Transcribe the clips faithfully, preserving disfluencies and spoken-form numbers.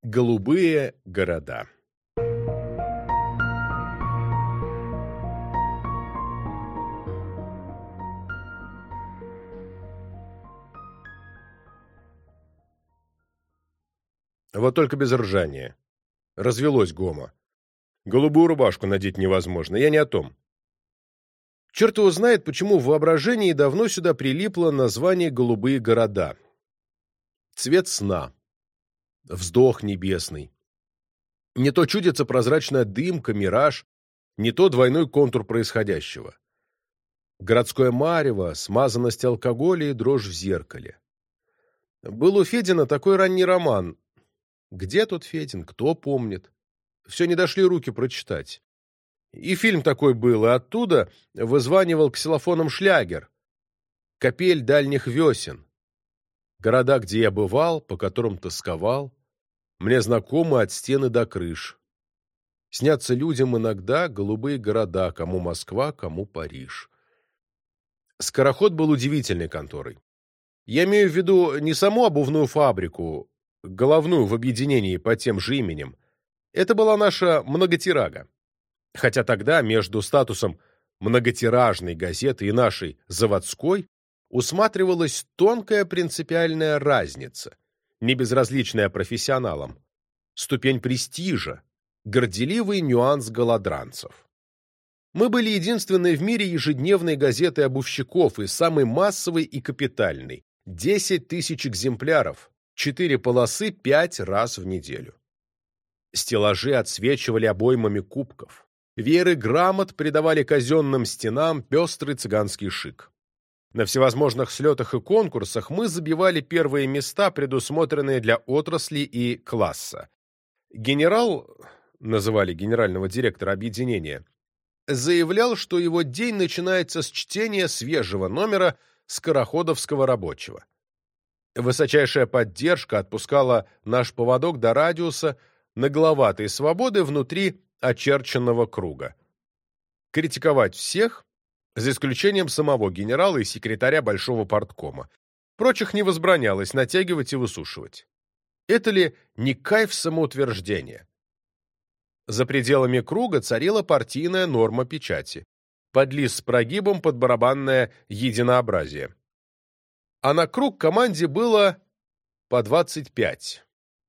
Голубые города. Вот только без ржания. Развелось гомо. Голубую рубашку надеть невозможно, я не о том. Черт его знает, почему в воображении давно сюда прилипло название «Голубые города». Цвет сна. Вздох небесный. Не то чудится прозрачная дымка, мираж, не то двойной контур происходящего. Городское марево, смазанность алкоголя и дрожь в зеркале. Был у Федина такой ранний роман. Где тот Федин, кто помнит? Все не дошли руки прочитать. И фильм такой был, и оттуда вызванивал ксилофоном шлягер. «Капель дальних весен». Города, где я бывал, по которым тосковал, мне знакомы от стены до крыш. Снятся людям иногда голубые города, кому Москва, кому Париж. Скороход был удивительной конторой. Я имею в виду не саму обувную фабрику, головную в объединении под тем же именем. Это была наша многотирага. Хотя тогда между статусом многотиражной газеты и нашей заводской усматривалась тонкая принципиальная разница, не безразличная профессионалам, ступень престижа, горделивый нюанс голодранцев. Мы были единственной в мире ежедневной газетой обувщиков и самой массовой и капитальной – десять тысяч экземпляров, четыре полосы пять раз в неделю. Стеллажи отсвечивали обоймами кубков. Вееры грамот придавали казенным стенам пестрый цыганский шик. На всевозможных слетах и конкурсах мы забивали первые места, предусмотренные для отрасли и класса. Генерал, называли генерального директора объединения, заявлял, что его день начинается с чтения свежего номера скороходовского рабочего. Высочайшая поддержка отпускала наш поводок до радиуса нагловатой свободы внутри очерченного круга. Критиковать всех, за исключением самого генерала и секретаря Большого парткома. Прочих не возбранялось натягивать и высушивать. Это ли не кайф самоутверждения? За пределами круга царила партийная норма печати. Под лист с прогибом под барабанное единообразие. А на круг команде было по двадцать пять.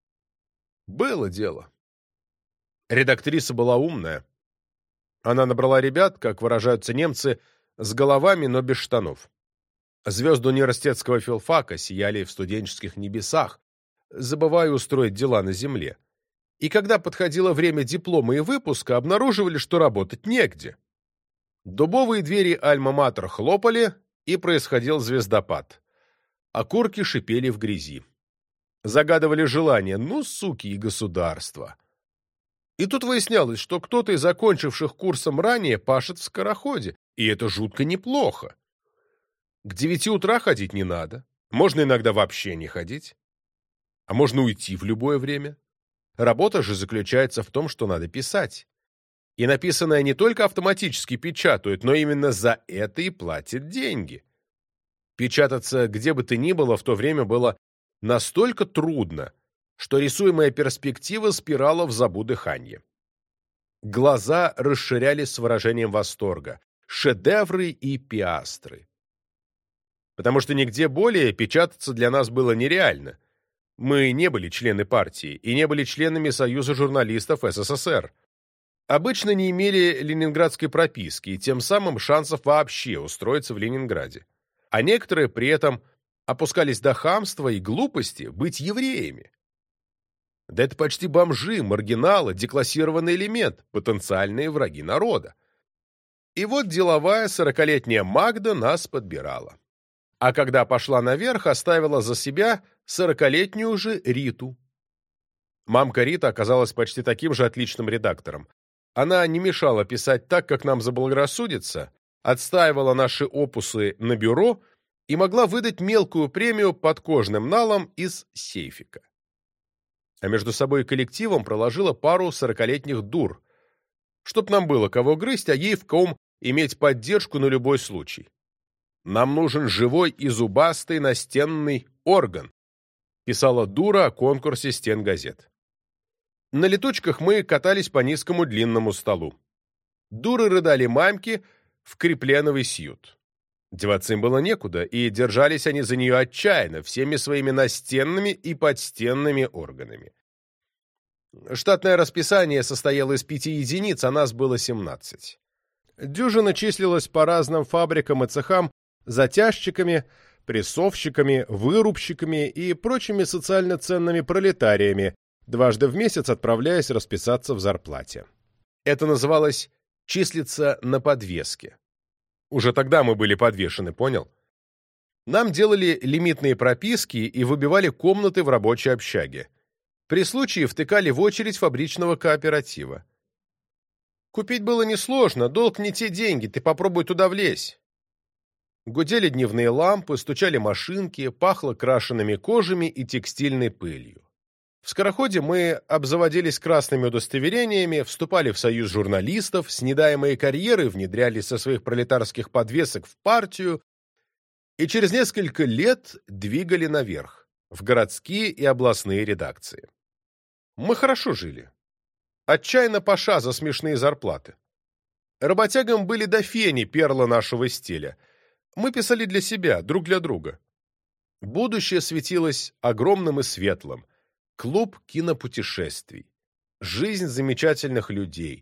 Было дело. Редактриса была умная. Она набрала ребят, как выражаются немцы, с головами, но без штанов. Звезды университетского филфака сияли в студенческих небесах, забывая устроить дела на земле. И когда подходило время диплома и выпуска, обнаруживали, что работать негде. Дубовые двери альма-матер хлопали, и происходил звездопад. Окурки шипели в грязи. Загадывали желание: ну, суки и государство. И тут выяснялось, что кто-то из закончивших курсом ранее пашет в скороходе, и это жутко неплохо. К девяти утра ходить не надо, можно иногда вообще не ходить, а можно уйти в любое время. Работа же заключается в том, что надо писать. И написанное не только автоматически печатают, но именно за это и платят деньги. Печататься где бы то ни было в то время было настолько трудно, что рисуемая перспектива спирала в забу дыханье. Глаза расширялись с выражением восторга. Шедевры и пиастры. Потому что нигде более печататься для нас было нереально. Мы не были члены партии и не были членами Союза журналистов СССР. Обычно не имели ленинградской прописки и тем самым шансов вообще устроиться в Ленинграде. А некоторые при этом опускались до хамства и глупости быть евреями. Да это почти бомжи, маргиналы, деклассированный элемент, потенциальные враги народа. И вот деловая сорокалетняя Магда нас подбирала. А когда пошла наверх, оставила за себя сорокалетнюю же Риту. Мамка Рита оказалась почти таким же отличным редактором. Она не мешала писать так, как нам заблагорассудится, отстаивала наши опусы на бюро и могла выдать мелкую премию подкожным налом из сейфика. А между собой и коллективом проложила пару сорокалетних дур, чтоб нам было кого грызть, а ей в ком иметь поддержку на любой случай. Нам нужен живой и зубастый настенный орган, писала дура о конкурсе стенгазет. На летучках мы катались по низкому длинному столу. Дуры рыдали мамки в крепленовый сьют. Деваться им было некуда, и держались они за нее отчаянно, всеми своими настенными и подстенными органами. Штатное расписание состояло из пяти единиц, а нас было семнадцать. Дюжина числилась по разным фабрикам и цехам затяжчиками, прессовщиками, вырубщиками и прочими социально ценными пролетариями, дважды в месяц отправляясь расписаться в зарплате. Это называлось «числиться на подвеске». Уже тогда мы были подвешены, понял? Нам делали лимитные прописки и выбивали комнаты в рабочей общаге. При случае втыкали в очередь фабричного кооператива. Купить было несложно, долг не те деньги, ты попробуй туда влезь. Гудели дневные лампы, стучали машинки, пахло крашенными кожами и текстильной пылью. В скороходе мы обзаводились красными удостоверениями, вступали в союз журналистов, снедаемые карьеры внедрялись со своих пролетарских подвесок в партию и через несколько лет двигали наверх, в городские и областные редакции. Мы хорошо жили. Отчаянно паша за смешные зарплаты. Работягам были до фени перла нашего стиля. Мы писали для себя, друг для друга. Будущее светилось огромным и светлым. Клуб кинопутешествий. Жизнь замечательных людей.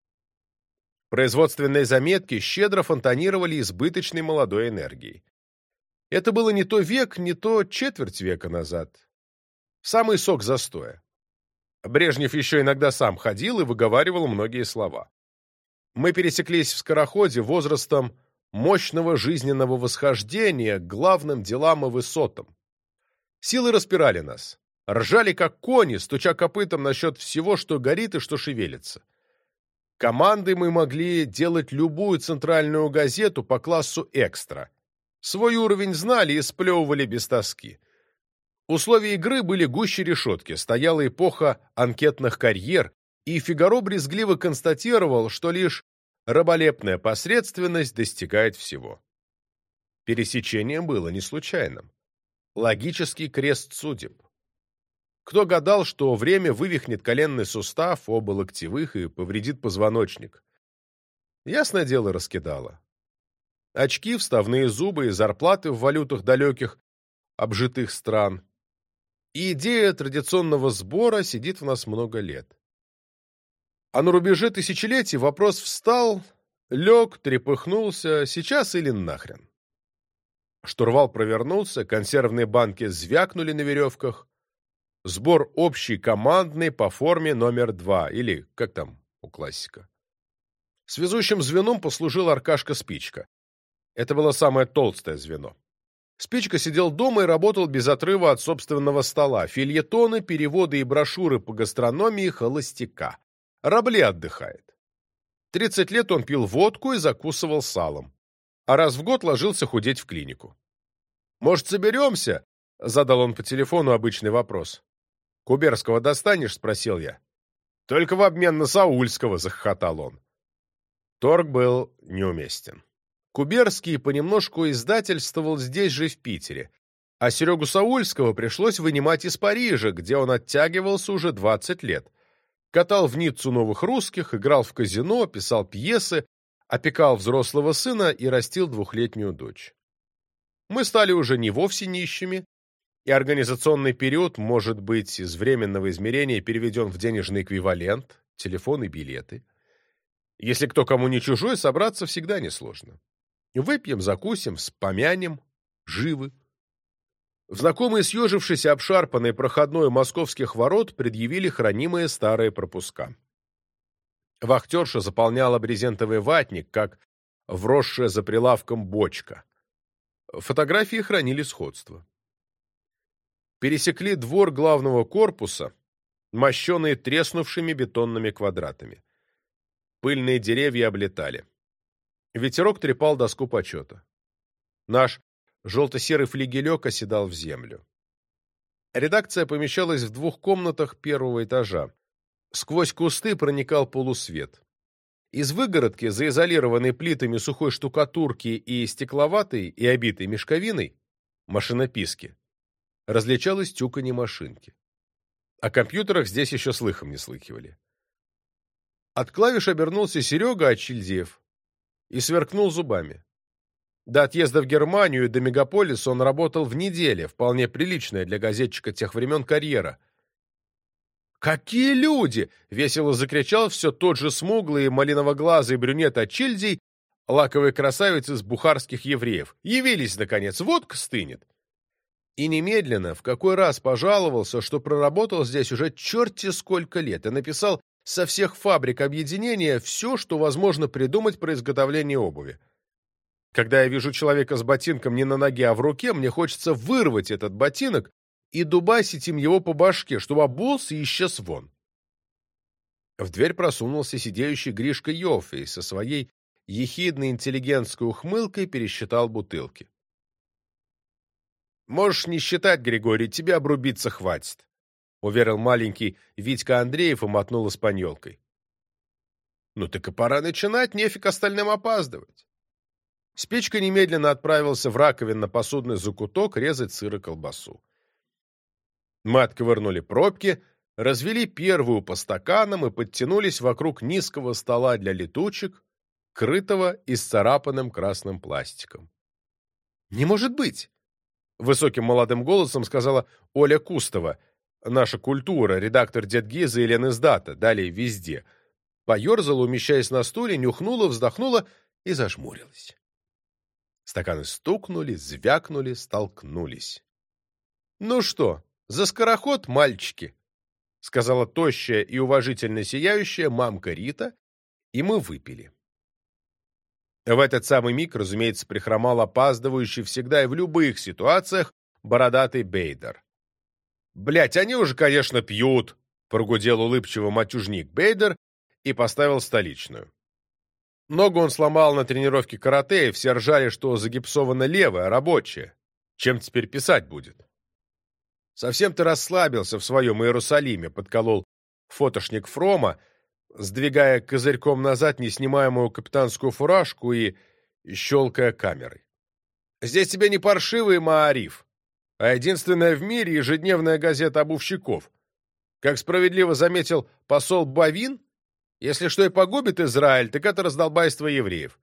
Производственные заметки щедро фонтанировали избыточной молодой энергией. Это было не то век, не то четверть века назад. Самый сок застоя. Брежнев еще иногда сам ходил и выговаривал многие слова. Мы пересеклись в скороходе возрастом мощного жизненного восхождения к главным делам и высотам. Силы распирали нас. Ржали, как кони, стуча копытом насчет всего, что горит и что шевелится. Командой мы могли делать любую центральную газету по классу «Экстра». Свой уровень знали и сплевывали без тоски. Условия игры были гуще решетки, стояла эпоха анкетных карьер, и «Фигаро» брезгливо констатировал, что лишь раболепная посредственность достигает всего. Пересечение было не случайным. Логический крест судеб. Кто гадал, что время вывихнет коленный сустав, оба локтевых и повредит позвоночник? Ясное дело, раскидало. Очки, вставные зубы и зарплаты в валютах далеких, обжитых стран. И идея традиционного сбора сидит в нас много лет. А на рубеже тысячелетий вопрос встал, лег, трепыхнулся, сейчас или нахрен. Штурвал провернулся, консервные банки звякнули на веревках. Сбор общий командный по форме номер два, или как там у классика. Связующим звеном послужил Аркашка Спичка. Это было самое толстое звено. Спичка сидел дома и работал без отрыва от собственного стола. Фельетоны, переводы и брошюры по гастрономии холостяка. Рабле отдыхает. Тридцать лет он пил водку и закусывал салом. А раз в год ложился худеть в клинику. «Может, соберемся?» — задал он по телефону обычный вопрос. «Куберского достанешь?» — спросил я. «Только в обмен на Саульского», — захохотал он. Торг был неуместен. Куберский понемножку издательствовал здесь же, в Питере, а Серегу Саульского пришлось вынимать из Парижа, где он оттягивался уже двадцать лет. Катал в Ниццу новых русских, играл в казино, писал пьесы, опекал взрослого сына и растил двухлетнюю дочь. Мы стали уже не вовсе нищими, и организационный период может быть из временного измерения переведен в денежный эквивалент, телефон и билеты. Если кто кому не чужой, собраться всегда несложно. Выпьем, закусим, вспомянем, живы. В знакомые съежившись обшарпанной проходной московских ворот предъявили хранимые старые пропуска. Вахтерша заполняла брезентовый ватник, как вросшая за прилавком бочка. Фотографии хранили сходство. Пересекли двор главного корпуса, мощенные треснувшими бетонными квадратами. Пыльные деревья облетали. Ветерок трепал доску почета. Наш желто-серый флигелек оседал в землю. Редакция помещалась в двух комнатах первого этажа. Сквозь кусты проникал полусвет. Из выгородки, заизолированной плитами сухой штукатурки и стекловатой и обитой мешковиной, машинописки, различалось тюканье машинки. О компьютерах здесь еще слыхом не слыхивали. От клавиш обернулся Серега Ачильдиев и сверкнул зубами. До отъезда в Германию и до мегаполиса он работал в неделе, вполне приличная для газетчика тех времен карьера. «Какие люди!» — весело закричал все тот же смуглый малиново-глазый брюнет Ачильдий, лаковые красавицы из бухарских евреев. Явились, наконец, водка стынет. И немедленно в какой раз пожаловался, что проработал здесь уже черти сколько лет, и написал со всех фабрик объединения все, что возможно придумать про изготовление обуви. Когда я вижу человека с ботинком не на ноге, а в руке, мне хочется вырвать этот ботинок и дубасить им его по башке, чтобы обулся и исчез вон. В дверь просунулся сидеющий Гришка Йоффе и со своей ехидной интеллигентской ухмылкой пересчитал бутылки. «Можешь не считать, Григорий, тебе обрубиться хватит», — уверил маленький Витька Андреев и мотнул испаньолкой. «Ну так и пора начинать, нефиг остальным опаздывать». Спичка немедленно отправился в раковинно-посудный закуток резать сыр и колбасу. Мы отковырнули пробки, развели первую по стаканам и подтянулись вокруг низкого стола для летучек, крытого исцарапанным красным пластиком. «Не может быть!» — высоким молодым голосом сказала Оля Кустова, наша культура, редактор Дед-Гиза и Лениздата, далее везде. Поерзала, умещаясь на стуле, нюхнула, вздохнула и зажмурилась. Стаканы стукнули, звякнули, столкнулись. «Ну что, за скороход, мальчики?» — сказала тощая и уважительно сияющая мамка Рита, и мы выпили. В этот самый миг, разумеется, прихромал опаздывающий всегда и в любых ситуациях бородатый Бейдер. «Блядь, они уже, конечно, пьют!» — прогудел улыбчиво матюжник Бейдер и поставил столичную. Ногу он сломал на тренировке карате, и все ржали, что загипсована левая, рабочая. Чем теперь писать будет? «Совсем ты расслабился в своем Иерусалиме», — подколол фотошник Фрома, сдвигая козырьком назад неснимаемую капитанскую фуражку и щелкая камерой. «Здесь тебе не паршивый Маариф, а единственная в мире ежедневная газета обувщиков. Как справедливо заметил посол Бавин, если что и погубит Израиль, так это раздолбайство евреев».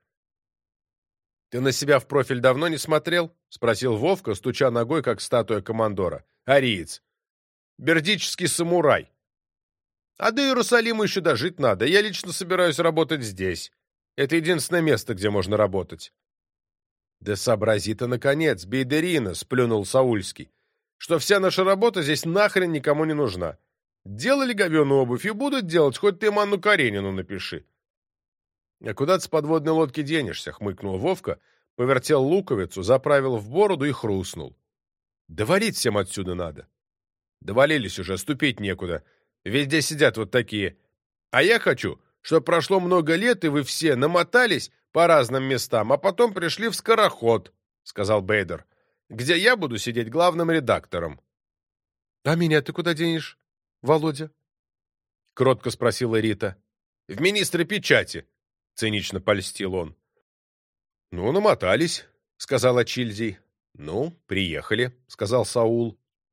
«Ты на себя в профиль давно не смотрел?» — спросил Вовка, стуча ногой, как статуя командора. «Ариец. Бердический самурай. А до Иерусалима еще дожить надо. Я лично собираюсь работать здесь. Это единственное место, где можно работать». «Да сообрази ты, наконец, Бейдерина», — сплюнул Саульский, «что вся наша работа здесь нахрен никому не нужна. Делали говёную обувь и будут делать, хоть ты Анну Каренину напиши». «А куда ты с подводной лодки денешься?» — хмыкнул Вовка, повертел луковицу, заправил в бороду и хрустнул. «Да валить всем отсюда надо». «Довалились уже, ступить некуда. Везде сидят вот такие. А я хочу, чтобы прошло много лет, и вы все намотались по разным местам, а потом пришли в скороход», — сказал Бейдер, «где я буду сидеть главным редактором». «А меня ты куда денешь, Володя?» — кротко спросила Рита. «В министры печати», — цинично польстил он. «Ну, намотались», — сказал Ачильдий. «Ну, приехали», — сказал Саул.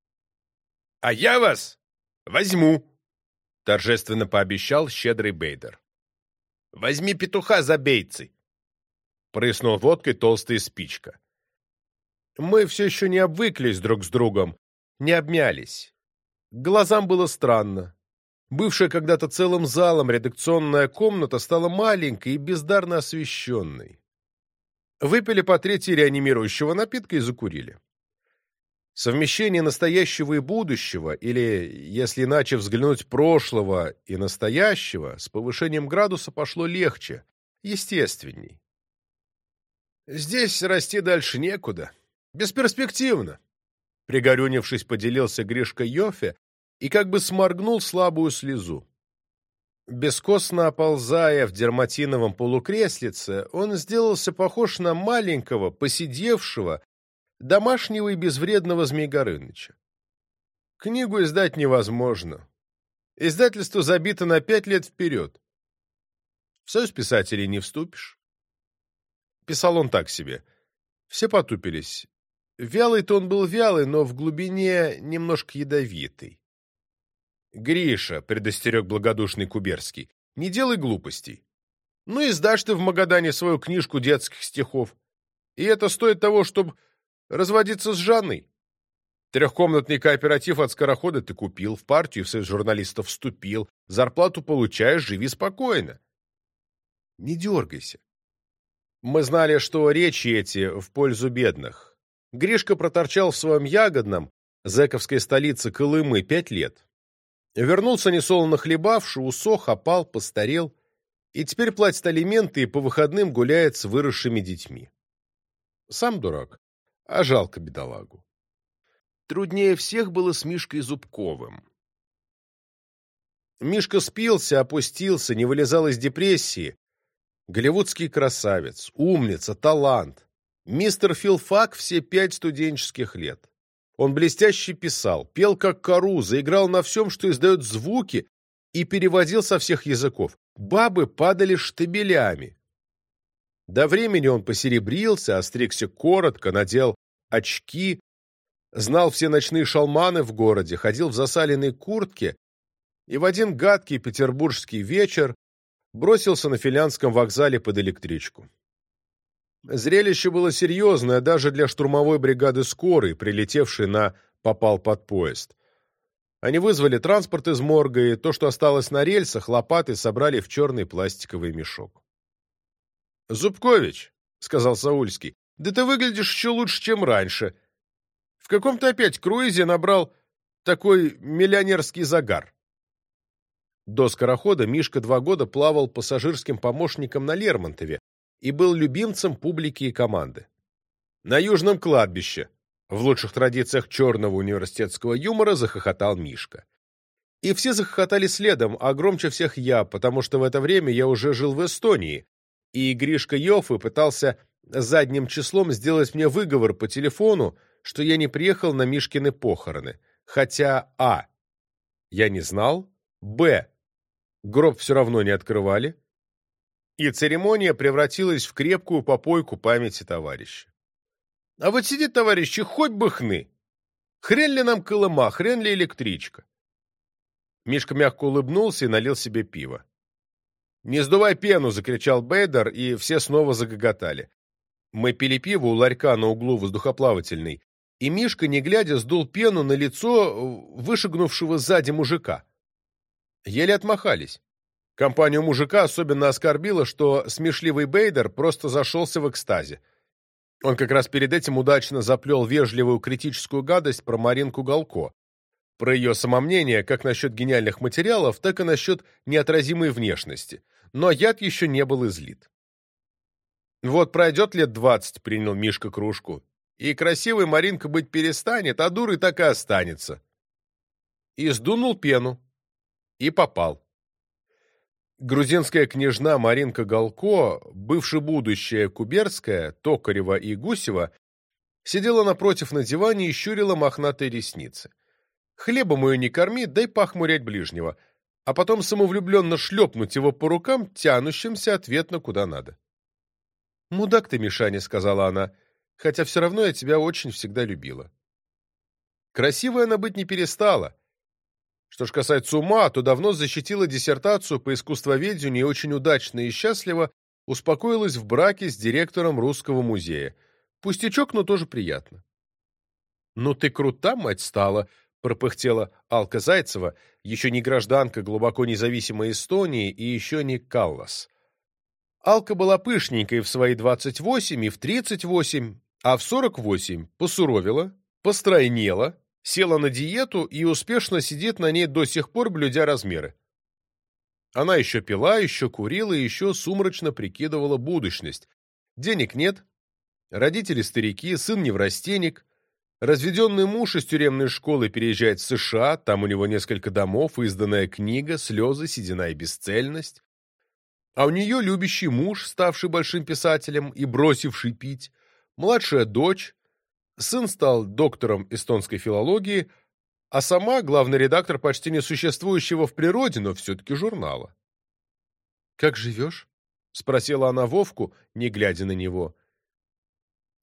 «А я вас возьму», — торжественно пообещал щедрый Бейдер. «Возьми петуха за бейцы», — прыснул водкой толстая спичка. Мы все еще не обвыклись друг с другом, не обмялись. К глазам было странно. Бывшая когда-то целым залом редакционная комната стала маленькой и бездарно освещенной. Выпили по трети реанимирующего напитка и закурили. Совмещение настоящего и будущего, или, если иначе взглянуть, прошлого и настоящего, с повышением градуса пошло легче, естественней. «Здесь расти дальше некуда. Бесперспективно», — пригорюнившись, поделился Гришка Йоффе и как бы сморгнул слабую слезу. Бескостно оползая в дерматиновом полукреслице, он сделался похож на маленького, поседевшего, домашнего и безвредного Змей Горыныча. Книгу издать невозможно. Издательство забито на пять лет вперед. В союз писателей не вступишь. Писал он так себе. Все потупились. Вялый-то он был вялый, но в глубине немножко ядовитый. Гриша, — предостерег благодушный Куберский, — не делай глупостей. Ну и сдашь ты в Магадане свою книжку детских стихов. И это стоит того, чтобы разводиться с Жанной. Трехкомнатный кооператив от Скорохода ты купил, в партию в союз журналистов вступил, зарплату получаешь, живи спокойно. Не дергайся. Мы знали, что речи эти в пользу бедных. Гришка проторчал в своем Ягодном, зэковской столице Колымы, пять лет. Вернулся несолоно хлебавший, усох, опал, постарел, и теперь платит алименты и по выходным гуляет с выросшими детьми. Сам дурак, а жалко бедолагу. Труднее всех было с Мишкой Зубковым. Мишка спился, опустился, не вылезал из депрессии. Голливудский красавец, умница, талант. Мистер Филфак все пять студенческих лет. Он блестяще писал, пел как кору, заиграл на всем, что издает звуки, и переводил со всех языков. Бабы падали штабелями. До времени он посеребрился, остригся коротко, надел очки, знал все ночные шалманы в городе, ходил в засаленной куртке и в один гадкий петербургский вечер бросился на Филянском вокзале под электричку. Зрелище было серьезное даже для штурмовой бригады скорой, прилетевшей на «попал под поезд». Они вызвали транспорт из морга, и то, что осталось на рельсах, лопаты собрали в черный пластиковый мешок. «Зубкович», — сказал Саульский, — «да ты выглядишь еще лучше, чем раньше. В каком-то опять круизе набрал такой миллионерский загар». До Скорохода Мишка два года плавал пассажирским помощником на Лермонтове и был любимцем публики и команды. На Южном кладбище, в лучших традициях черного университетского юмора, захохотал Мишка. И все захохотали следом, а громче всех я, потому что в это время я уже жил в Эстонии, и Гришка Йоффе пытался задним числом сделать мне выговор по телефону, что я не приехал на Мишкины похороны, хотя а. я не знал, б. гроб все равно не открывали, и церемония превратилась в крепкую попойку памяти товарища. А вот сидит товарищ, и хоть бы хны. Хрен ли нам Колыма, хрен ли электричка? Мишка мягко улыбнулся и налил себе пиво. «Не сдувай пену!» — закричал Бейдер, и все снова загоготали. Мы пили пиво у ларька на углу воздухоплавательной, и Мишка, не глядя, сдул пену на лицо вышагнувшего сзади мужика. Еле отмахались. Компанию мужика особенно оскорбило, что смешливый Бейдер просто зашелся в экстазе. Он как раз перед этим удачно заплел вежливую критическую гадость про Маринку Галко, про ее самомнение как насчет гениальных материалов, так и насчет неотразимой внешности. Но яд еще не был излит. «Вот пройдет лет двадцать», — принял Мишка кружку, «и красивой Маринка быть перестанет, а дурой так и останется». И сдунул пену. И попал. Грузинская княжна Маринка Галко, бывшая будущая Куберская, Токарева и Гусева, сидела напротив на диване и щурила мохнатые ресницы. Хлебом ее не корми, дай похмурять ближнего, а потом самовлюбленно шлепнуть его по рукам, тянущимся ответно куда надо. «Мудак ты, Мишаня», — сказала она, — «хотя все равно я тебя очень всегда любила». Красивой она быть не перестала. Что ж касается ума, то давно защитила диссертацию по искусствоведению и очень удачно и счастливо успокоилась в браке с директором Русского музея. Пустячок, но тоже приятно. «Ну ты крута, мать, стала», — пропыхтела Алка Зайцева, еще не гражданка глубоко независимой Эстонии и еще не Каллас. Алка была пышненькой в свои двадцать восемь и в тридцать восемь, а в сорок восемь посуровила, постройнела, села на диету и успешно сидит на ней до сих пор, блюдя размеры. Она еще пила, еще курила и еще сумрачно прикидывала будущность. Денег нет, родители старики, сын неврастенник, разведенный муж из тюремной школы переезжает в США, там у него несколько домов, изданная книга, слезы, седина и бесцельность. А у нее любящий муж, ставший большим писателем и бросивший пить, младшая дочь, сын стал доктором эстонской филологии, а сама главный редактор почти несуществующего в природе, но все-таки журнала. «Как живешь?» — спросила она Вовку, не глядя на него.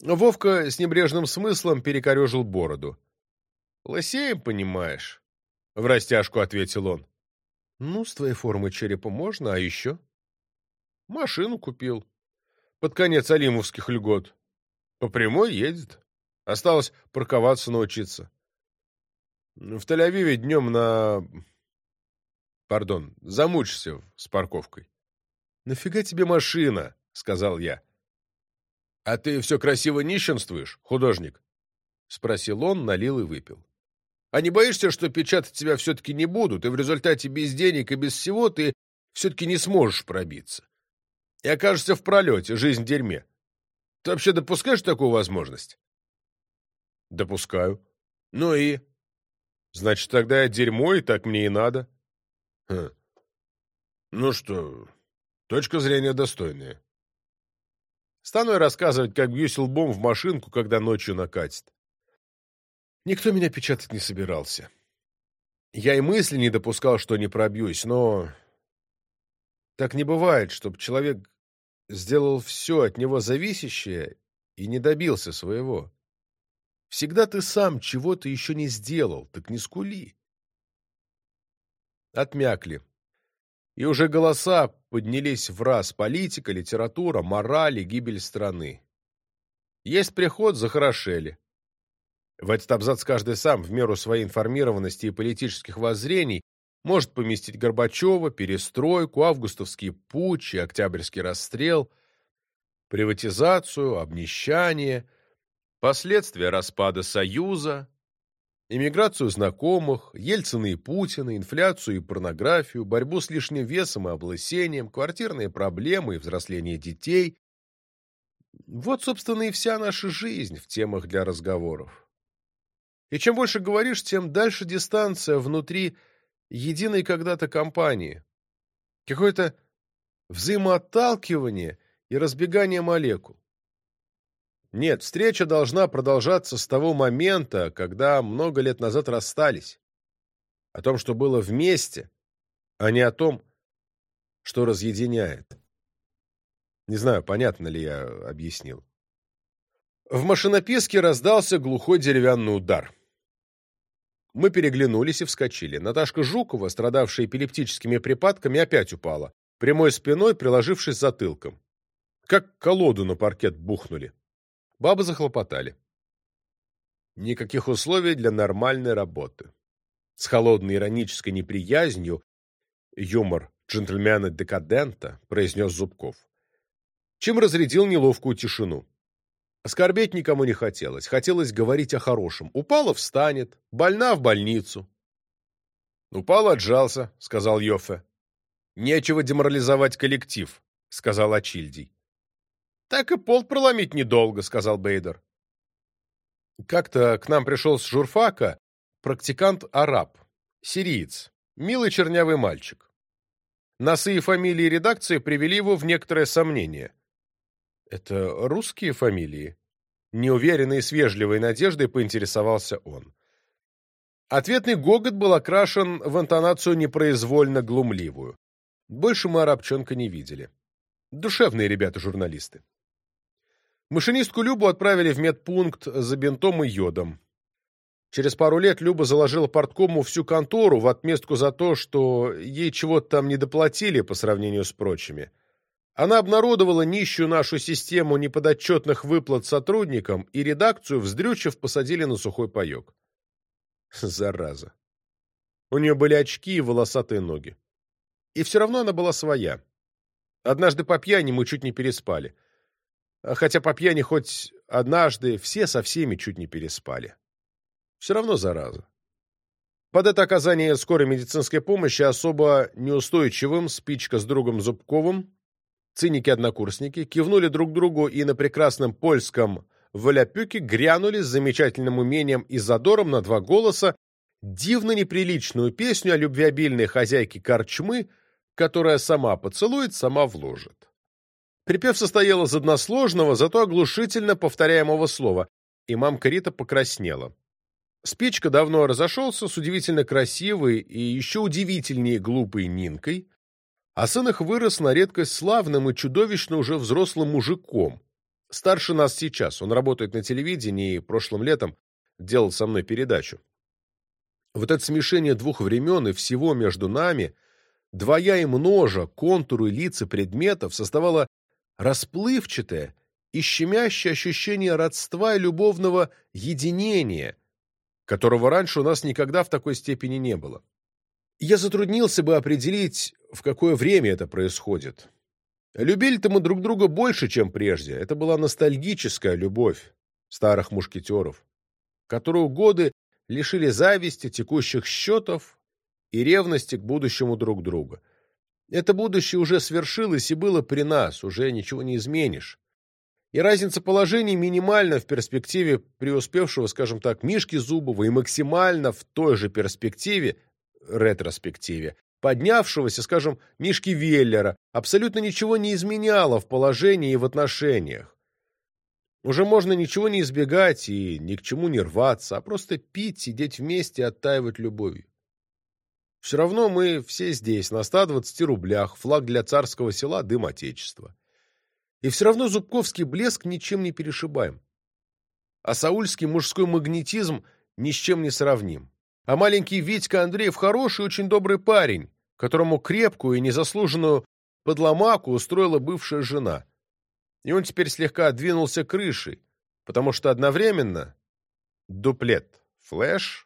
Вовка с небрежным смыслом перекорежил бороду. «Лысеем, понимаешь. — в растяжку ответил он. «Ну, с твоей формой черепа можно, а еще?» «Машину купил. Под конец олимовских льгот. По прямой едет. Осталось парковаться научиться. В Тель-Авиве днем на... Пардон, замучишься с парковкой». «Нафига тебе машина?» — сказал я. «А ты все красиво нищенствуешь, художник?» — спросил он, налил и выпил. «А не боишься, что печатать тебя все-таки не будут, и в результате без денег и без всего ты все-таки не сможешь пробиться? И окажешься в пролете, жизнь в дерьме. Ты вообще допускаешь такую возможность?» «Допускаю». «Ну и?» «Значит, тогда я дерьмо, и так мне и надо». Хм. «Ну что, точка зрения достойная. Стану я рассказывать, как бьюсь лбом в машинку, когда ночью накатит». Никто меня печатать не собирался. Я и мысли не допускал, что не пробьюсь, но... Так не бывает, чтобы человек сделал все от него зависящее и не добился своего. Всегда ты сам чего-то еще не сделал, так не скули. Отмякли. И уже голоса поднялись враз: политика, литература, мораль и гибель страны. Есть приход — захорошели. В этот абзац каждый сам, в меру своей информированности и политических воззрений, может поместить Горбачева, перестройку, августовский путч и октябрьский расстрел, приватизацию, обнищание, последствия распада Союза, эмиграцию знакомых, Ельцина и Путина, инфляцию и порнографию, борьбу с лишним весом и облысением, квартирные проблемы и взросление детей. Вот, собственно, и вся наша жизнь в темах для разговоров. И чем больше говоришь, тем дальше дистанция внутри единой когда-то компании. Какое-то взаимоотталкивание и разбегание молекул. Нет, встреча должна продолжаться с того момента, когда много лет назад расстались. О том, что было вместе, а не о том, что разъединяет. Не знаю, понятно ли я объяснил. В машинописке раздался глухой деревянный удар. Мы переглянулись и вскочили. Наташка Жукова, страдавшая эпилептическими припадками, опять упала, прямой спиной приложившись затылком. Как колоду на паркет бухнули. Бабы захлопотали. Никаких условий для нормальной работы. С холодной иронической неприязнью юмор джентльмена-декадента произнес Зубков, чем разрядил неловкую тишину. Оскорбеть никому не хотелось. Хотелось говорить о хорошем. Упала — встанет. Больна — в больницу. Упал — отжался, — сказал Йоффе. Нечего деморализовать коллектив, — сказал Ачильдий. Так и пол проломить недолго, — сказал Бейдер. Как-то к нам пришел с журфака практикант-араб, сириец, милый чернявый мальчик. Носы и фамилии редакции привели его в некоторое сомнение. «Это русские фамилии?» Неуверенной и с вежливой надеждой поинтересовался он. Ответный гогот был окрашен в интонацию непроизвольно глумливую. Больше мы арабчонка не видели. Душевные ребята-журналисты. Машинистку Любу отправили в медпункт за бинтом и йодом. Через пару лет Люба заложила порткому всю контору в отместку за то, что ей чего-то там недоплатили по сравнению с прочими. Она обнародовала нищую нашу систему неподотчетных выплат сотрудникам, и редакцию, вздрючив, посадили на сухой паек. Зараза. У нее были очки и волосатые ноги. И все равно она была своя. Однажды по пьяни мы чуть не переспали. Хотя по пьяни хоть однажды все со всеми чуть не переспали. Все равно зараза. Под это оказание скорой медицинской помощи особо неустойчивым спичка с другом Зубковым, циники-однокурсники, кивнули друг другу и на прекрасном польском валяпюке грянули с замечательным умением и задором на два голоса дивно неприличную песню о любвеобильной хозяйке корчмы, которая сама поцелует, сама вложит. Припев состоял из односложного, зато оглушительно повторяемого слова, и мамка Рита покраснела. Спичка давно разошелся с удивительно красивой и еще удивительнее глупой Нинкой, а сын их вырос на редкость славным и чудовищно уже взрослым мужиком. Старше нас сейчас, он работает на телевидении и прошлым летом делал со мной передачу. Вот это смешение двух времен и всего между нами, двоя и множа, контуры лица предметов, создавало расплывчатое и щемящее ощущение родства и любовного единения, которого раньше у нас никогда в такой степени не было. Я затруднился бы определить, в какое время это происходит. Любили-то мы друг друга больше, чем прежде. Это была ностальгическая любовь старых мушкетеров, которую годы лишили зависти, текущих счетов и ревности к будущему друг друга. Это будущее уже свершилось и было при нас, уже ничего не изменишь. И разница положений минимальна в перспективе преуспевшего, скажем так, Мишки Зубова и максимально в той же перспективе, ретроспективе, поднявшегося, скажем, Мишки Веллера, абсолютно ничего не изменяло в положении и в отношениях. Уже можно ничего не избегать и ни к чему не рваться, а просто пить, сидеть вместе и оттаивать любовью. Все равно мы все здесь, на ста двадцати рублях, флаг для царского села, дым отечества. И все равно зубковский блеск ничем не перешибаем. А саульский мужской магнетизм ни с чем не сравним. А маленький Витька Андреев хороший, очень добрый парень, которому крепкую и незаслуженную подломаку устроила бывшая жена. И он теперь слегка двинулся крышей, потому что одновременно дуплет «Флэш»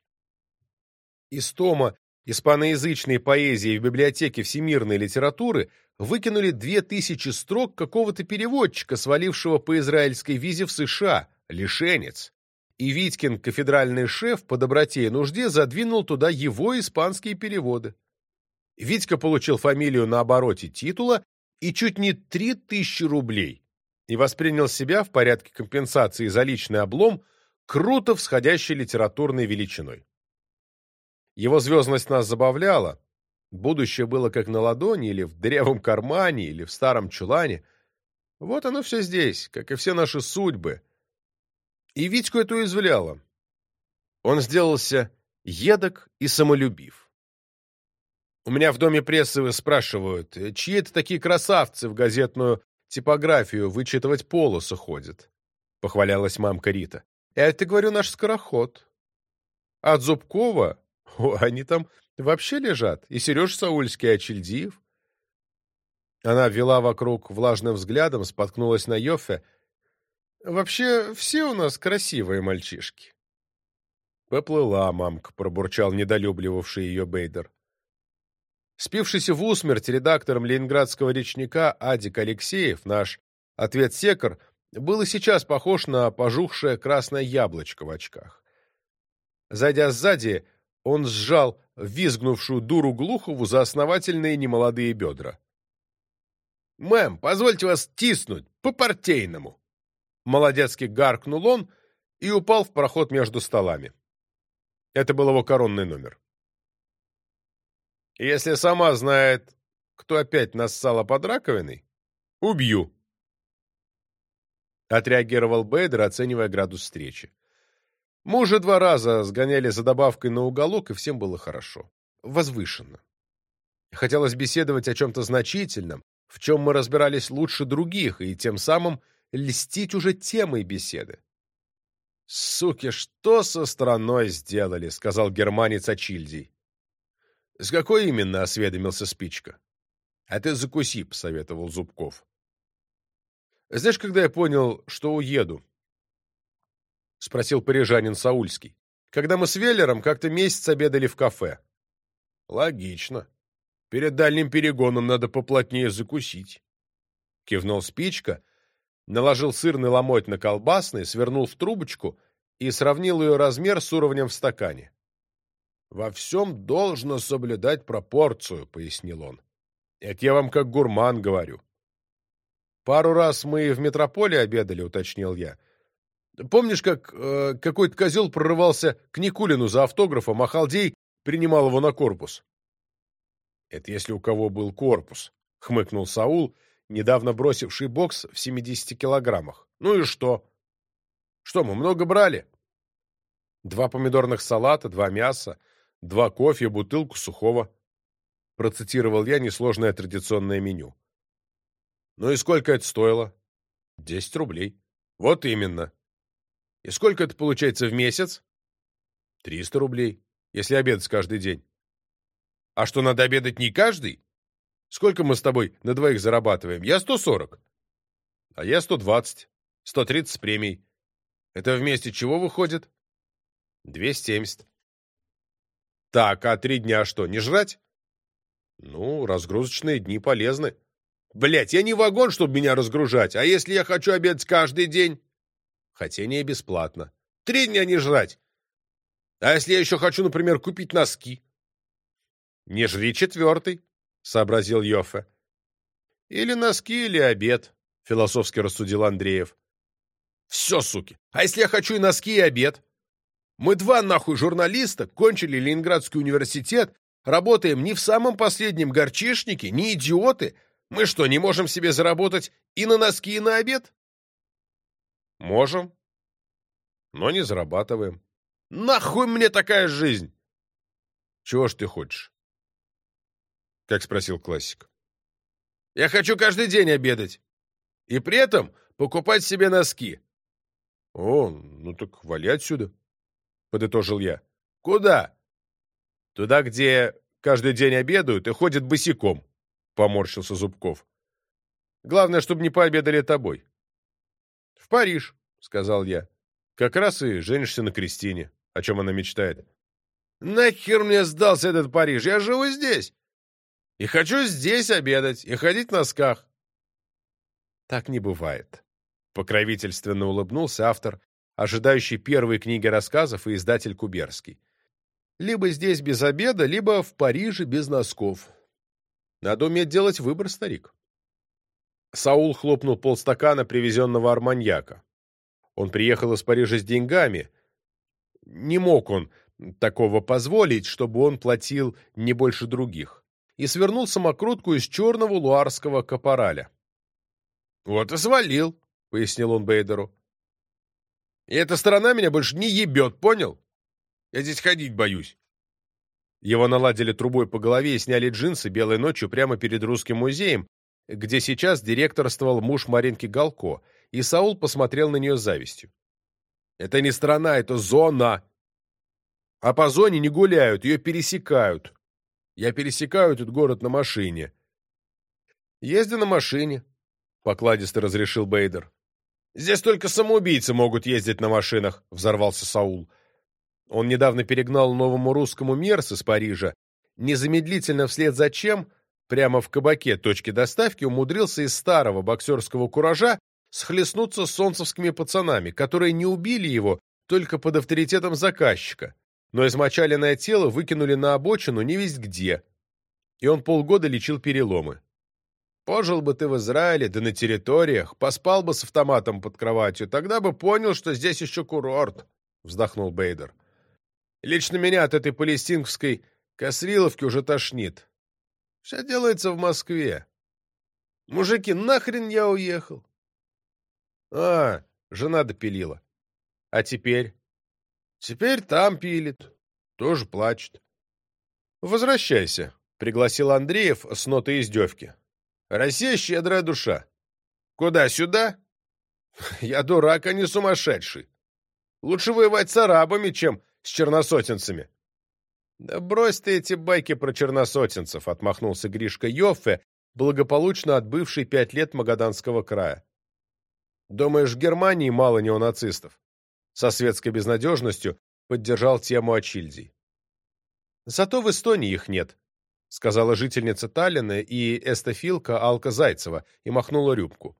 из тома испаноязычной поэзии в библиотеке всемирной литературы выкинули две тысячи строк какого-то переводчика, свалившего по израильской визе в США, лишенец. И Витькин кафедральный шеф по доброте и нужде задвинул туда его испанские переводы. Витька получил фамилию на обороте титула и чуть не три тысячи рублей и воспринял себя в порядке компенсации за личный облом круто всходящей литературной величиной. Его звездность нас забавляла. Будущее было как на ладони, или в дырявом кармане, или в старом чулане. Вот оно все здесь, как и все наши судьбы. И Витьку это уязвляло. Он сделался едок и самолюбив. У меня в доме прессы спрашивают, чьи это такие красавцы в газетную типографию вычитывать полосы ходят, — похвалялась мамка Рита. Это, говорю, наш скороход. От Зубкова, о, они там вообще лежат, и Сереж Саульский, и Ачильдиев. Она ввела вокруг влажным взглядом, споткнулась на Йоффе. Вообще, все у нас красивые мальчишки. Поплыла мамка, пробурчал недолюбливавший ее Бейдер. Спившийся в усмерть редактором ленинградского речника Адик Алексеев, наш ответ-секор, был и сейчас похож на пожухшее красное яблочко в очках. Зайдя сзади, он сжал визгнувшую дуру Глухову за основательные немолодые бедра. — Мэм, позвольте вас тиснуть, по-партийному! Молодецки гаркнул он и упал в проход между столами. Это был его коронный номер. Если сама знает, кто опять нассала под раковиной, убью. Отреагировал Бейдер, оценивая градус встречи. Мы уже два раза сгоняли за добавкой на уголок, и всем было хорошо. Возвышенно. Хотелось беседовать о чем-то значительном, в чем мы разбирались лучше других, и тем самым льстить уже темой беседы. «Суки, что со страной сделали?» — сказал германец Ачильдий. «С какой именно?» — осведомился Спичка. «А ты закуси», — посоветовал Зубков. «Знаешь, когда я понял, что уеду?» — спросил парижанин Саульский. «Когда мы с Веллером как-то месяц обедали в кафе». «Логично. Перед дальним перегоном надо поплотнее закусить», — кивнул Спичка, наложил сырный ломоть на колбасный, свернул в трубочку и сравнил ее размер с уровнем в стакане. «Во всем должно соблюдать пропорцию», — пояснил он. «Это я вам как гурман говорю». «Пару раз мы в метрополе обедали», — уточнил я. «Помнишь, как э, какой-то козел прорывался к Никулину за автографом, а Халдей принимал его на корпус?» «Это если у кого был корпус», — хмыкнул Саул, недавно бросивший бокс в семидесяти килограммах. «Ну и что? Что, мы много брали?» «Два помидорных салата, два мяса, два кофе, бутылку сухого», — процитировал я несложное традиционное меню. «Ну и сколько это стоило?» «Десять рублей». «Вот именно. И сколько это получается в месяц?» «Триста рублей. если обедать каждый день. А что, надо обедать не каждый? Сколько мы с тобой на двоих зарабатываем? Я сто сорок. А я сто двадцать. сто тридцать с премией. Это вместе чего выходит? двести семьдесят. Так, а три дня что, не жрать? Ну, разгрузочные дни полезны. Блять, я не вагон, чтобы меня разгружать. А если я хочу обедать каждый день? Хотение бесплатно. Три дня не жрать. А если я еще хочу, например, купить носки? Не жри четвертый, сообразил Йоффе. Или носки, или обед, философски рассудил Андреев. Все, суки. А если я хочу и носки, и обед? Мы два, нахуй, журналиста, кончили Ленинградский университет, работаем не в самом последнем горчишнике, не идиоты. Мы что, не можем себе заработать и на носки, и на обед? Можем, но не зарабатываем. Нахуй мне такая жизнь? Чего ж ты хочешь? Как спросил классик. Я хочу каждый день обедать. И при этом покупать себе носки. О, ну так вали отсюда, подытожил я. Куда? Туда, где каждый день обедают и ходят босиком, поморщился Зубков. Главное, чтобы не пообедали тобой. В Париж, сказал я. Как раз и женишься на Кристине, о чем она мечтает. Нахер мне сдался этот Париж? Я живу здесь. И хочу здесь обедать, и ходить в носках. Так не бывает. Покровительственно улыбнулся автор, ожидающий первой книги рассказов и издатель Куберский. Либо здесь без обеда, либо в Париже без носков. Надо уметь делать выбор, старик. Саул хлопнул полстакана привезенного арманьяка. Он приехал из Парижа с деньгами. Не мог он такого позволить, чтобы он платил не больше других. И свернул самокрутку из черного луарского капораля. «Вот и свалил», — пояснил он Бейдеру. «И эта сторона меня больше не ебет, понял? Я здесь ходить боюсь». Его наладили трубой по голове и сняли джинсы белой ночью прямо перед Русским музеем, где сейчас директорствовал муж Маринки Галко, и Саул посмотрел на нее с завистью. «Это не страна, это зона. А по зоне не гуляют, ее пересекают. Я пересекаю этот город на машине». «Езди на машине», — покладисто разрешил Бейдер. «Здесь только самоубийцы могут ездить на машинах», — взорвался Саул. Он недавно перегнал новому русскому Мерс из Парижа, незамедлительно вслед за чем, прямо в кабаке точки доставки, умудрился из старого боксерского куража схлестнуться с солнцевскими пацанами, которые не убили его только под авторитетом заказчика, но измочаленное тело выкинули на обочину невесть где, и он полгода лечил переломы. Пожил бы ты в Израиле, да на территориях, поспал бы с автоматом под кроватью, тогда бы понял, что здесь еще курорт, — вздохнул Бейдер. Лично меня от этой палестинской Касриловки уже тошнит. Все делается в Москве. Мужики, нахрен я уехал? А, жена допилила. А теперь? Теперь там пилит. Тоже плачет. Возвращайся, — пригласил Андреев с нотой издевки. Россия — щедрая душа. Куда, сюда? Я дурак, а не сумасшедший. Лучше воевать с арабами, чем с черносотенцами. Да брось ты эти байки про черносотенцев, — отмахнулся Гришка Йоффе, благополучно отбывший пять лет Магаданского края. Думаешь, в Германии мало неонацистов? Со светской безнадежностью поддержал тему Ачильдий. Зато в Эстонии их нет, — сказала жительница Таллина и эстофилка Алка Зайцева и махнула рюбку.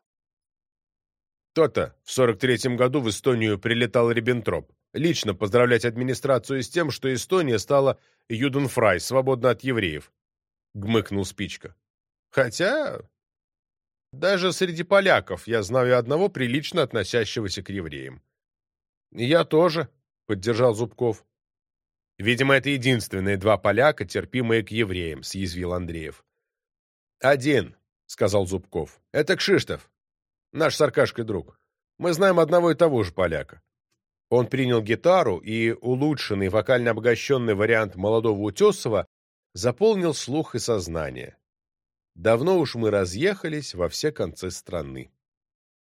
То-то в сорок третьем году в Эстонию прилетал Риббентроп. Лично поздравлять администрацию с тем, что Эстония стала юденфрай, свободна от евреев. Гмыкнул Спичка. Хотя даже среди поляков я знаю одного прилично относящегося к евреям. Я тоже, — поддержал Зубков. Видимо, это единственные два поляка, терпимые к евреям, — съязвил Андреев. Один, — сказал Зубков. Это Кшиштов, наш с Аркашкой друг. Мы знаем одного и того же поляка. Он принял гитару, и улучшенный, вокально обогащенный вариант молодого Утесова заполнил слух и сознание. Давно уж мы разъехались во все концы страны.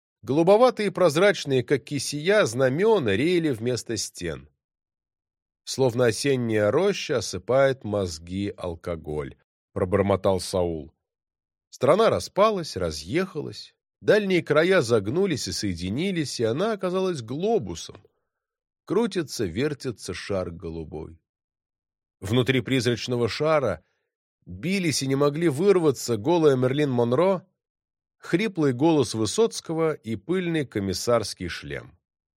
Голубоватые и прозрачные, как кисия, знамена реяли вместо стен. словно осенняя роща осыпает мозги алкоголь, пробормотал Саул. Страна распалась, разъехалась, дальние края загнулись и соединились, и она оказалась глобусом. Крутится, вертится шар голубой. Внутри призрачного шара бились и не могли вырваться голая Мерлин Монро, хриплый голос Высоцкого и пыльный комиссарский шлем.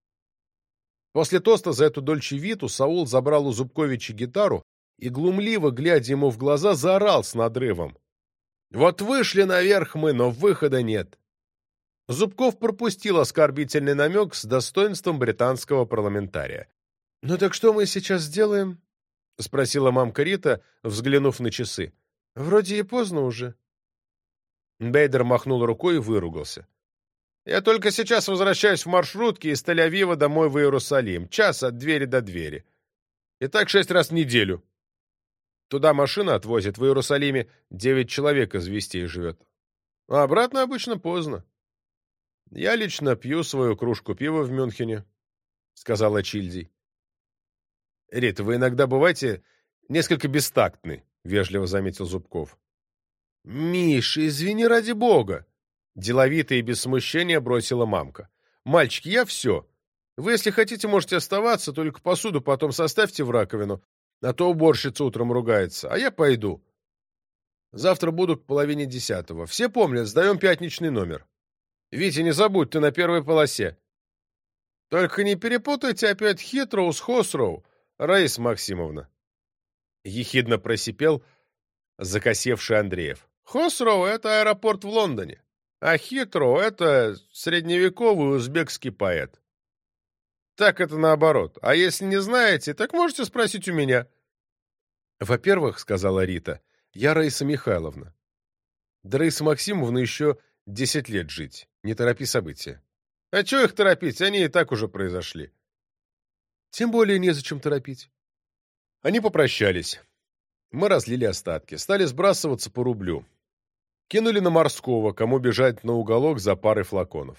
После тоста за эту Дольче Виту Саул забрал у Зубковича гитару и, глумливо глядя ему в глаза, заорал с надрывом: «Вот вышли наверх мы, но выхода нет!» Зубков пропустил оскорбительный намек с достоинством британского парламентария. «Ну так что мы сейчас сделаем?» — спросила мамка Рита, взглянув на часы. «Вроде и поздно уже». Бейдер махнул рукой и выругался. «Я только сейчас возвращаюсь в маршрутке из Тель-Авива домой в Иерусалим. Час от двери до двери. И так шесть раз в неделю. Туда машина отвозит, в Иерусалиме девять человек из вестей живет. А обратно обычно поздно. Я лично пью свою кружку пива в Мюнхене», — сказала Чильдий. «Рита, вы иногда бываете несколько бестактны», — вежливо заметил Зубков. «Миша, извини ради бога!» — деловито и без смущения бросила мамка. «Мальчики, я все. Вы, если хотите, можете оставаться, только посуду потом составьте в раковину, а то уборщица утром ругается, а я пойду. Завтра буду к половине десятого. Все помнят, сдаем пятничный номер. Витя, не забудь, ты на первой полосе. Только не перепутайте опять Хитроу с Хосроу, Раиса Максимовна». Ехидно просипел закосевший Андреев. «Хосроу — это аэропорт в Лондоне, а Хитроу — это средневековый узбекский поэт. Так это наоборот. А если не знаете, так можете спросить у меня». «Во-первых, — сказала Рита, — я Раиса Михайловна. Да Раиса Максимовна еще десять лет жить. Не торопи события». «А чего их торопить? Они и так уже произошли». «Тем более незачем торопить». Они попрощались. Мы разлили остатки, стали сбрасываться по рублю. Кинули на Морского, кому бежать на уголок за парой флаконов.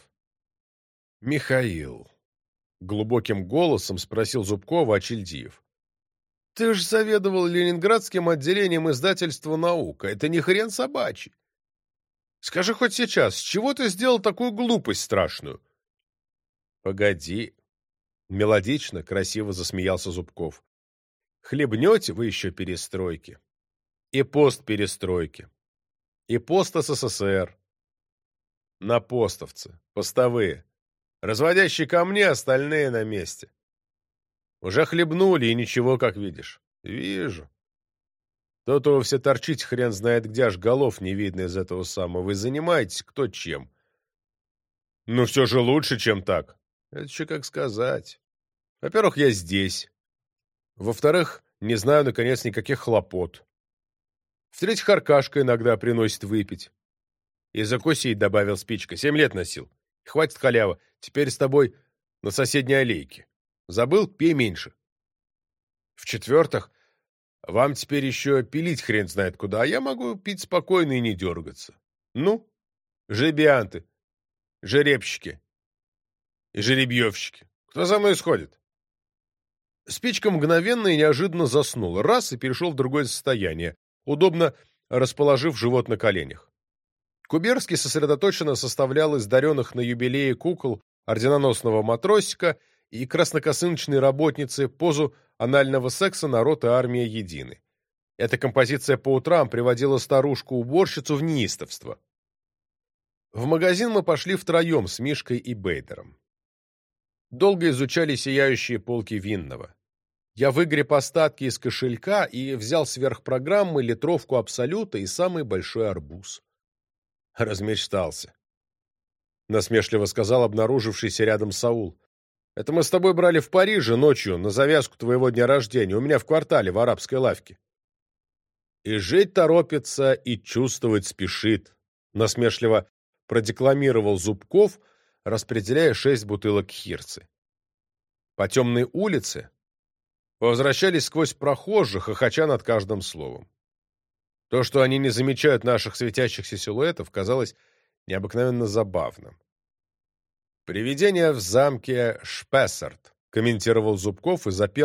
«Михаил», — глубоким голосом спросил Зубкова Ачильдиев, — «ты ж заведовал ленинградским отделением издательства «Наука». Это не хрен собачий. Скажи хоть сейчас, с чего ты сделал такую глупость страшную?» «Погоди», — мелодично, красиво засмеялся Зубков. «Хлебнете вы еще перестройки. И постперестройки. И пост СССР. На постовцы, постовые. Разводящие ко мне, остальные на месте. Уже хлебнули, и ничего, как видишь». «Вижу. То-то вы все торчите хрен знает где, аж голов не видно из этого самого. Вы занимаетесь кто чем». «Ну все же лучше, чем так». «Это еще как сказать. Во-первых, я здесь. Во-вторых, не знаю, наконец, никаких хлопот. В-третьих, Аркашка иногда приносит выпить. И закуси, добавил спичка. Семь лет носил. Хватит халява. Теперь с тобой на соседней аллейке. Забыл? Пей меньше. В-четвертых, вам теперь еще пилить хрен знает куда, а я могу пить спокойно и не дергаться. Ну, жебианты, жеребщики и жеребьевщики. Кто за мной сходит?» Спичка мгновенно и неожиданно заснула, раз и перешел в другое состояние, удобно расположив живот на коленях. Куберский сосредоточенно составлял из даренных на юбилее кукол орденоносного матросика и краснокосыночной работницы позу анального секса «Народ и армия едины». Эта композиция по утрам приводила старушку-уборщицу в неистовство. В магазин мы пошли втроем с Мишкой и Бейдером. Долго изучали сияющие полки винного. Я выгреб остатки из кошелька и взял сверх программы литровку Абсолюта и самый большой арбуз. «Размечтался», — насмешливо сказал обнаружившийся рядом Саул. «Это мы с тобой брали в Париже ночью на завязку твоего дня рождения, у меня в квартале, в арабской лавке». «И жить торопится, и чувствовать спешит», — насмешливо продекламировал Зубков, распределяя шесть бутылок хирцы. По темной улице возвращались сквозь прохожих, хохоча над каждым словом. То, что они не замечают наших светящихся силуэтов, казалось необыкновенно забавным. «Привидение в замке Шпессарт», — комментировал Зубков и запел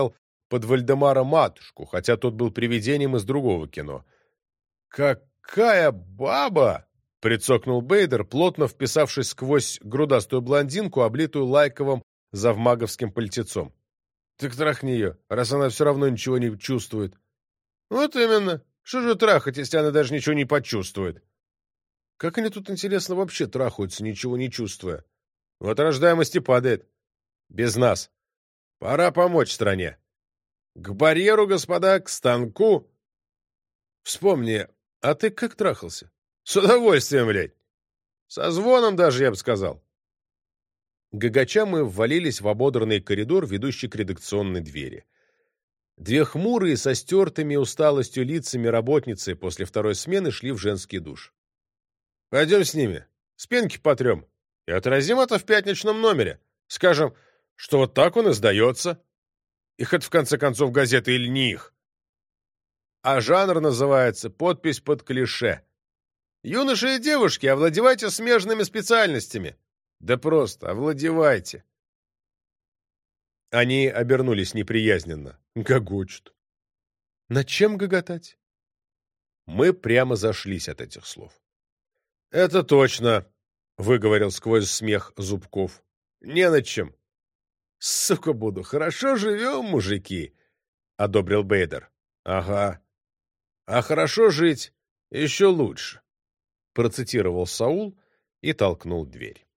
под Вальдемара матушку, хотя тот был привидением из другого кино. «Какая баба!» — прицокнул Бейдер, плотно вписавшись сквозь грудастую блондинку, облитую лайковым завмаговским пальтецом. «Так трахни ее, раз она все равно ничего не чувствует». «Вот именно. Что же трахать, если она даже ничего не почувствует?» «Как они тут, интересно, вообще трахаются, ничего не чувствуя? Вот рождаемость и падает. Без нас. Пора помочь стране. К барьеру, господа, к станку. Вспомни, а ты как трахался? С удовольствием, блядь. Со звоном даже, я бы сказал». Гагача мы ввалились в ободранный коридор, ведущий к редакционной двери. Две хмурые, со стертыми усталостью лицами работницы после второй смены шли в женский душ. «Пойдем с ними, спинки потрем, и отразим это в пятничном номере. Скажем, что вот так он и сдается. Их это, в конце концов, газета или не их. А жанр называется «Подпись под клише». Юноши и девушки, овладевайте смежными специальностями. Да просто овладевайте». Они обернулись неприязненно. Гогочут. Над чем гоготать? Мы прямо зашлись от этих слов. «Это точно», — выговорил сквозь смех Зубков. «Не над чем». «Сука буду, хорошо живем, мужики», — одобрил Бейдер. «Ага. А хорошо жить еще лучше», — процитировал Саул и толкнул дверь.